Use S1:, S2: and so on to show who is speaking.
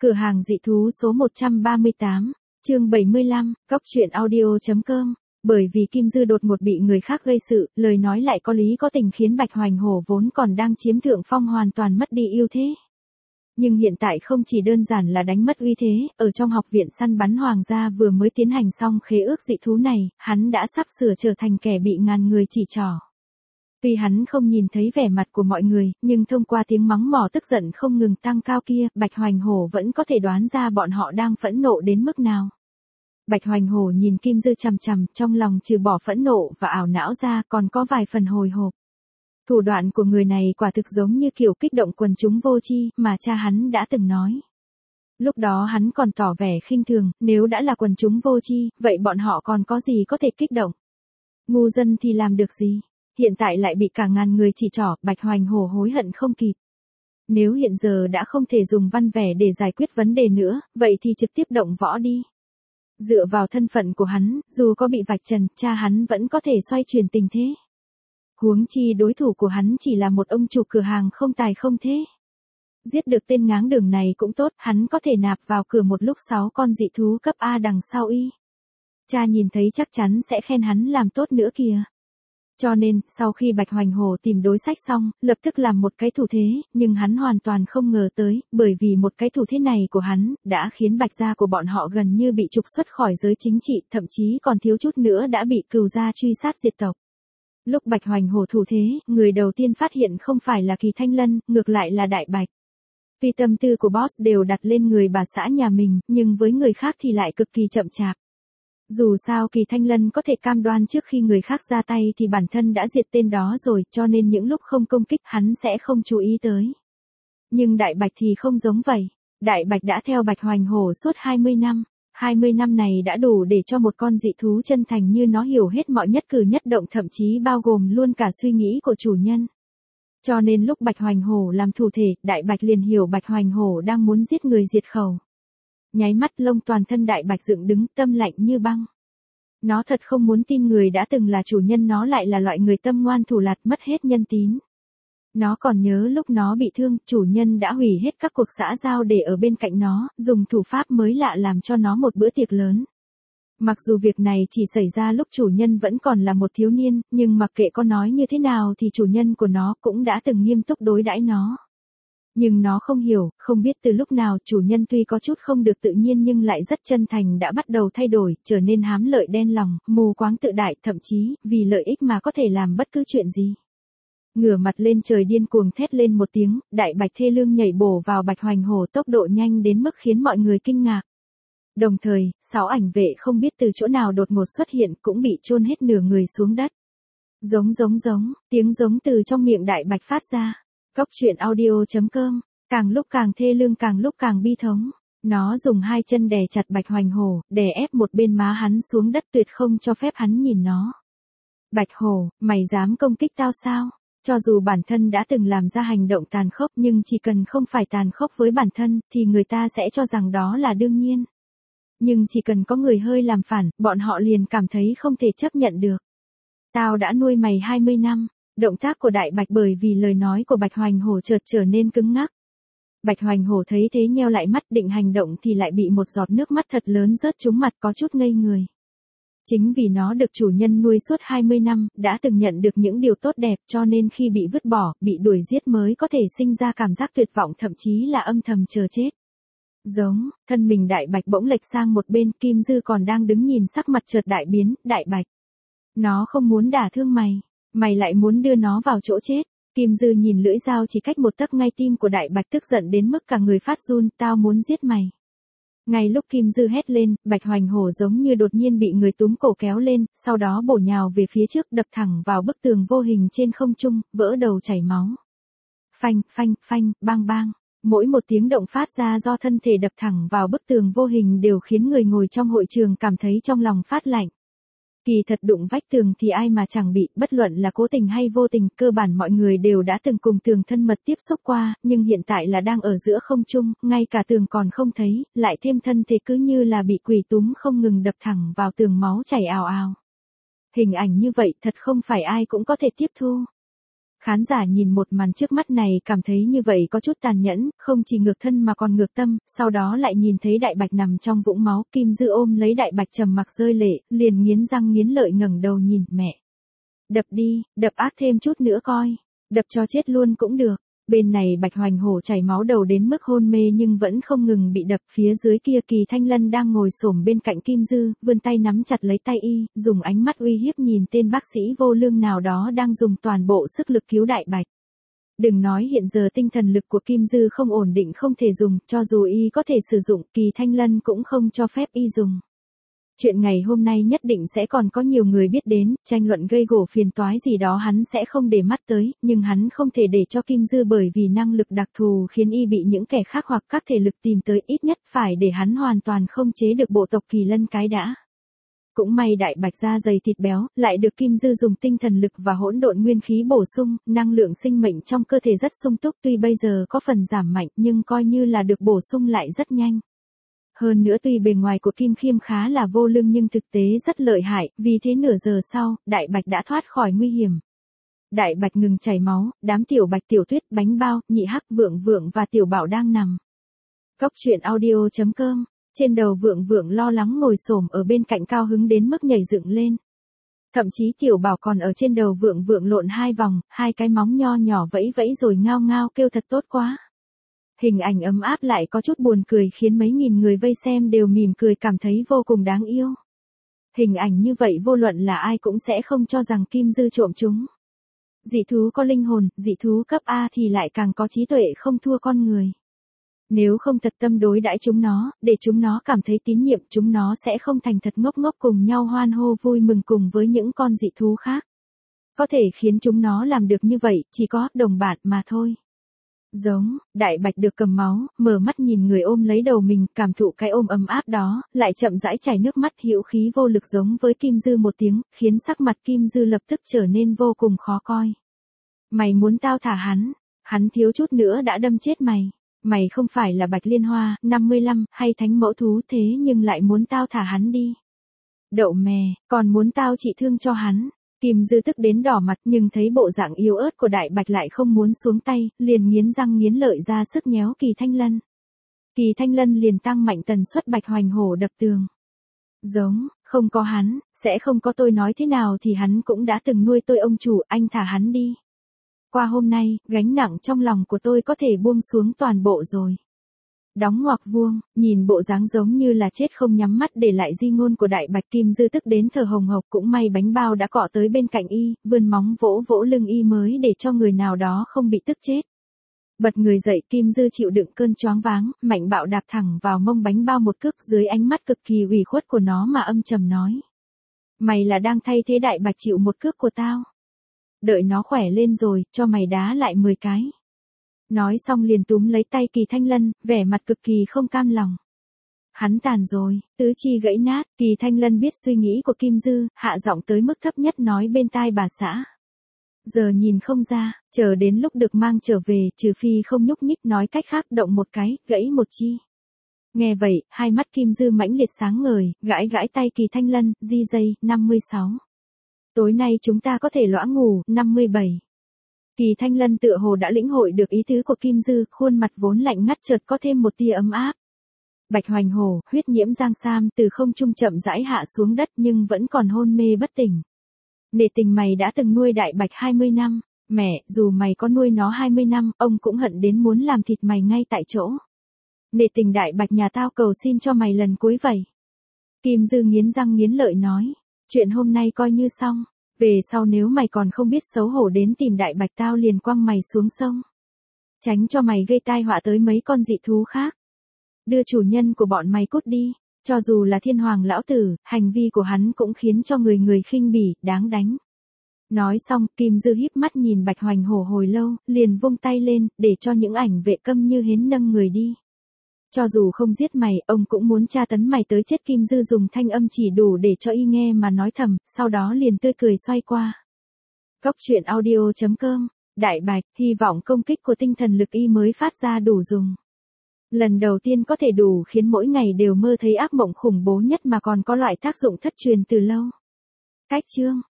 S1: Cửa hàng dị thú số 138, chương 75, Cóc truyện audio.com. Bởi vì Kim Dư đột ngột bị người khác gây sự, lời nói lại có lý có tình khiến Bạch Hoành Hổ vốn còn đang chiếm thượng phong hoàn toàn mất đi ưu thế. Nhưng hiện tại không chỉ đơn giản là đánh mất uy thế, ở trong học viện săn bắn hoàng gia vừa mới tiến hành xong khế ước dị thú này, hắn đã sắp sửa trở thành kẻ bị ngàn người chỉ trỏ. Tuy hắn không nhìn thấy vẻ mặt của mọi người, nhưng thông qua tiếng mắng mỏ tức giận không ngừng tăng cao kia, Bạch Hoành Hổ vẫn có thể đoán ra bọn họ đang phẫn nộ đến mức nào. Bạch Hoành Hổ nhìn Kim Dư chằm chằm, trong lòng trừ bỏ phẫn nộ và ảo não ra còn có vài phần hồi hộp. Thủ đoạn của người này quả thực giống như kiểu kích động quần chúng vô tri mà cha hắn đã từng nói. Lúc đó hắn còn tỏ vẻ khinh thường, nếu đã là quần chúng vô tri, vậy bọn họ còn có gì có thể kích động? Ngu dân thì làm được gì? Hiện tại lại bị cả ngàn người chỉ trỏ, Bạch Hoành Hổ hối hận không kịp. Nếu hiện giờ đã không thể dùng văn vẻ để giải quyết vấn đề nữa, vậy thì trực tiếp động võ đi. Dựa vào thân phận của hắn, dù có bị vạch trần, cha hắn vẫn có thể xoay chuyển tình thế. Huống chi đối thủ của hắn chỉ là một ông chủ cửa hàng không tài không thế. Giết được tên ngáng đường này cũng tốt, hắn có thể nạp vào cửa một lúc 6 con dị thú cấp A đằng sau y. Cha nhìn thấy chắc chắn sẽ khen hắn làm tốt nữa kìa. Cho nên, sau khi Bạch Hoành Hổ tìm đối sách xong, lập tức làm một cái thủ thế, nhưng hắn hoàn toàn không ngờ tới, bởi vì một cái thủ thế này của hắn, đã khiến Bạch gia của bọn họ gần như bị trục xuất khỏi giới chính trị, thậm chí còn thiếu chút nữa đã bị Cừu gia truy sát diệt tộc. Lúc Bạch Hoành Hổ thủ thế, người đầu tiên phát hiện không phải là Kỳ Thanh Lân, ngược lại là Đại Bạch. Vì tâm tư của boss đều đặt lên người bà xã nhà mình, nhưng với người khác thì lại cực kỳ chậm chạp. Dù sao Kỳ Thanh Lân có thể cam đoan trước khi người khác ra tay thì bản thân đã diệt tên đó rồi, cho nên những lúc không công kích hắn sẽ không chú ý tới. Nhưng Đại Bạch thì không giống vậy. Đại Bạch đã theo Bạch Hoành Hổ suốt 20 năm. 20 năm này đã đủ để cho một con dị thú chân thành như nó hiểu hết mọi nhất cử nhất động, thậm chí bao gồm luôn cả suy nghĩ của chủ nhân. Cho nên lúc Bạch Hoành Hổ làm thủ thể, Đại Bạch liền hiểu Bạch Hoành Hổ đang muốn giết người diệt khẩu. Nháy mắt lông toàn thân Đại Bạch dựng đứng, tâm lạnh như băng. Nó thật không muốn tin người đã từng là chủ nhân nó lại là loại người tâm ngoan thủ lạt, mất hết nhân tín. Nó còn nhớ lúc nó bị thương, chủ nhân đã hủy hết các cuộc xã giao để ở bên cạnh nó, dùng thủ pháp mới lạ làm cho nó một bữa tiệc lớn. Mặc dù việc này chỉ xảy ra lúc chủ nhân vẫn còn là một thiếu niên, nhưng mặc kệ có nói như thế nào thì chủ nhân của nó cũng đã từng nghiêm túc đối đãi nó. Nhưng nó không hiểu, không biết từ lúc nào chủ nhân tuy có chút không được tự nhiên nhưng lại rất chân thành đã bắt đầu thay đổi, trở nên hám lợi đen lòng, mù quáng tự đại, thậm chí, vì lợi ích mà có thể làm bất cứ chuyện gì. Ngửa mặt lên trời điên cuồng thét lên một tiếng, Đại Bạch thê lương nhảy bổ vào Bạch Hoành Hổ tốc độ nhanh đến mức khiến mọi người kinh ngạc. Đồng thời, 6 ảnh vệ không biết từ chỗ nào đột ngột xuất hiện cũng bị chôn hết nửa người xuống đất. Giống, tiếng giống từ trong miệng Đại Bạch phát ra. Cóc truyện audio.com, càng lúc càng thê lương càng lúc càng bi thống. Nó dùng 2 chân đè chặt Bạch Hoành Hổ, đè ép một bên má hắn xuống đất tuyệt không cho phép hắn nhìn nó. Bạch Hổ, mày dám công kích tao sao? Cho dù bản thân đã từng làm ra hành động tàn khốc nhưng chỉ cần không phải tàn khốc với bản thân thì người ta sẽ cho rằng đó là đương nhiên. Nhưng chỉ cần có người hơi làm phản, bọn họ liền cảm thấy không thể chấp nhận được. Tao đã nuôi mày 20 năm. Động tác của Đại Bạch bởi vì lời nói của Bạch Hoành Hổ chợt trở nên cứng ngắc. Bạch Hoành Hổ thấy thế nheo lại mắt định hành động thì lại bị một giọt nước mắt thật lớn rớt trúng mặt, có chút ngây người. Chính vì nó được chủ nhân nuôi suốt 20 năm, đã từng nhận được những điều tốt đẹp cho nên khi bị vứt bỏ, bị đuổi giết mới có thể sinh ra cảm giác tuyệt vọng thậm chí là âm thầm chờ chết. Giống, thân mình Đại Bạch bỗng lệch sang một bên, Kim Dư còn đang đứng nhìn sắc mặt chợt đại biến, Đại Bạch. Nó không muốn đả thương mày. Mày lại muốn đưa nó vào chỗ chết. Kim Dư nhìn lưỡi dao chỉ cách một tấc ngay tim của Đại Bạch tức giận đến mức cả người phát run, tao muốn giết mày. Ngay lúc Kim Dư hét lên, Bạch Hoành Hổ giống như đột nhiên bị người túm cổ kéo lên, sau đó bổ nhào về phía trước đập thẳng vào bức tường vô hình trên không trung, vỡ đầu chảy máu. Phanh, bang bang. Mỗi một tiếng động phát ra do thân thể đập thẳng vào bức tường vô hình đều khiến người ngồi trong hội trường cảm thấy trong lòng phát lạnh. Kỳ thật đụng vách tường thì ai mà chẳng bị, bất luận là cố tình hay vô tình, cơ bản mọi người đều đã từng cùng tường thân mật tiếp xúc qua, nhưng hiện tại là đang ở giữa không trung, ngay cả tường còn không thấy, lại thêm thân thể cứ như là bị quỷ túm không ngừng đập thẳng vào tường, máu chảy ào ào. Hình ảnh như vậy thật không phải ai cũng có thể tiếp thu. Khán giả nhìn một màn trước mắt này cảm thấy như vậy có chút tàn nhẫn, không chỉ ngược thân mà còn ngược tâm, sau đó lại nhìn thấy Đại Bạch nằm trong vũng máu, Kim Dư ôm lấy Đại Bạch trầm mặc rơi lệ, liền nghiến răng nghiến lợi ngẩng đầu nhìn mẹ. Đập đi, đập ác thêm chút nữa coi, đập cho chết luôn cũng được. Bên này Bạch Hoành Hổ chảy máu đầu đến mức hôn mê nhưng vẫn không ngừng bị đập, phía dưới kia Kỳ Thanh Lân đang ngồi xổm bên cạnh Kim Dư, vươn tay nắm chặt lấy tay y, dùng ánh mắt uy hiếp nhìn tên bác sĩ vô lương nào đó đang dùng toàn bộ sức lực cứu Đại Bạch. Đừng nói hiện giờ tinh thần lực của Kim Dư không ổn định không thể dùng, cho dù y có thể sử dụng, Kỳ Thanh Lân cũng không cho phép y dùng. Chuyện ngày hôm nay nhất định sẽ còn có nhiều người biết đến, tranh luận gây gổ phiền toái gì đó hắn sẽ không để mắt tới, nhưng hắn không thể để cho Kim Dư bởi vì năng lực đặc thù khiến y bị những kẻ khác hoặc các thể lực tìm tới, ít nhất phải để hắn hoàn toàn không chế được bộ tộc Kỳ Lân cái đã. Cũng may Đại Bạch da dày thịt béo, lại được Kim Dư dùng tinh thần lực và hỗn độn nguyên khí bổ sung, năng lượng sinh mệnh trong cơ thể rất sung túc, tuy bây giờ có phần giảm mạnh nhưng coi như là được bổ sung lại rất nhanh. Hơn nữa tuy bề ngoài của Kim Khiêm khá là vô lương nhưng thực tế rất lợi hại, vì thế nửa giờ sau, Đại Bạch đã thoát khỏi nguy hiểm. Đại Bạch ngừng chảy máu, đám Tiểu Bạch Tiểu Tuyết, Bánh Bao, Nhị Hắc, Vượng Vượng và Tiểu Bảo đang nằm. Cốc truyện audio.com, trên đầu Vượng Vượng lo lắng ngồi xổm ở bên cạnh cao hứng đến mức nhảy dựng lên. Thậm chí Tiểu Bảo còn ở trên đầu Vượng Vượng lộn 2 vòng, 2 cái móng nho nhỏ vẫy vẫy rồi ngao ngao kêu thật tốt quá. Hình ảnh ấm áp lại có chút buồn cười khiến mấy nghìn người vây xem đều mỉm cười cảm thấy vô cùng đáng yêu. Hình ảnh như vậy vô luận là ai cũng sẽ không cho rằng Kim Dư trộm chúng. Dị thú có linh hồn, dị thú cấp A thì lại càng có trí tuệ không thua con người. Nếu không thật tâm đối đãi chúng nó, để chúng nó cảm thấy tín nhiệm, chúng nó sẽ không thành thật ngốc ngốc cùng nhau hoan hô vui mừng cùng với những con dị thú khác. Có thể khiến chúng nó làm được như vậy, chỉ có đồng bạn mà thôi. Giống, Đại Bạch được cầm máu, mở mắt nhìn người ôm lấy đầu mình, cảm thụ cái ôm ấm áp đó, lại chậm rãi chảy nước mắt, hữu khí vô lực giống với Kim Dư một tiếng, khiến sắc mặt Kim Dư lập tức trở nên vô cùng khó coi. Mày muốn tao thả hắn thiếu chút nữa đã đâm chết mày. Mày không phải là Bạch Liên Hoa, 55, hay thánh mẫu thú thế nhưng lại muốn tao thả hắn đi. Đậu mè, còn muốn tao trị thương cho hắn. Kim Dư tức đến đỏ mặt nhưng thấy bộ dạng yếu ớt của Đại Bạch lại không muốn xuống tay, liền nghiến răng nghiến lợi ra sức nhéo Kỳ Thanh Lân. Kỳ Thanh Lân liền tăng mạnh tần suất Bạch Hoành Hổ đập tường. Giống, không có hắn, sẽ không có tôi nói thế nào thì hắn cũng đã từng nuôi tôi ông chủ, anh thả hắn đi. Qua hôm nay, gánh nặng trong lòng của tôi có thể buông xuống toàn bộ rồi. Đóng ngoặc vuông, nhìn bộ dáng giống như là chết không nhắm mắt để lại di ngôn của Đại Bạch, Kim Dư tức đến thở hồng hộc, cũng may Bánh Bao đã cọ tới bên cạnh y, vươn móng vỗ vỗ lưng y mới để cho người nào đó không bị tức chết. Bật người dậy, Kim Dư chịu đựng cơn choáng váng, mạnh bạo đạp thẳng vào mông Bánh Bao một cước, dưới ánh mắt cực kỳ ủy khuất của nó mà âm trầm nói. Mày là đang thay thế Đại Bạch chịu một cước của tao. Đợi nó khỏe lên rồi, cho mày đá lại 10 cái. Nói xong liền túm lấy tay Kỳ Thanh Lân, vẻ mặt cực kỳ không cam lòng. Hắn tàn rồi, tứ chi gãy nát, Kỳ Thanh Lân biết suy nghĩ của Kim Dư, hạ giọng tới mức thấp nhất nói bên tai bà xã. Giờ nhìn không ra, chờ đến lúc được mang trở về, trừ phi không nhúc nhích, nói cách khác động một cái, gãy một chi. Nghe vậy, hai mắt Kim Dư mãnh liệt sáng ngời, gãi gãi tay Kỳ Thanh Lân, di dây, 56. Tối nay chúng ta có thể lõa ngủ, 57. Kỳ Thanh Lân tựa hồ đã lĩnh hội được ý tứ của Kim Dư, khuôn mặt vốn lạnh ngắt chợt có thêm một tia ấm áp. Bạch Hoành Hổ, huyết nhiễm giang sam từ không trung chậm rãi hạ xuống đất nhưng vẫn còn hôn mê bất tỉnh. Nể tình mày đã từng nuôi Đại Bạch 20 năm, mẹ, dù mày có nuôi nó 20 năm, ông cũng hận đến muốn làm thịt mày ngay tại chỗ. Nể tình Đại Bạch nhà tao cầu xin cho mày lần cuối vậy. Kim Dư nghiến răng nghiến lợi nói, chuyện hôm nay coi như xong. Về sau nếu mày còn không biết xấu hổ đến tìm Đại Bạch tao liền quăng mày xuống sông. Tránh cho mày gây tai họa tới mấy con dị thú khác. Đưa chủ nhân của bọn mày cút đi, cho dù là Thiên Hoàng lão tử, hành vi của hắn cũng khiến cho người người khinh bỉ, đáng đánh. Nói xong, Kim Dư híp mắt nhìn Bạch Hoành Hổ hồi lâu, liền vung tay lên, để cho những ảnh vệ câm như hến nâng người đi. Cho dù không giết mày, ông cũng muốn tra tấn mày tới chết. Kim Dư dùng thanh âm chỉ đủ để cho y nghe mà nói thầm, sau đó liền tươi cười xoay qua. Cốc truyện audio.com, Đại Bạch, hy vọng công kích của tinh thần lực y mới phát ra đủ dùng. Lần đầu tiên có thể đủ khiến mỗi ngày đều mơ thấy ác mộng khủng bố nhất mà còn có loại tác dụng thất truyền từ lâu. Cách chương.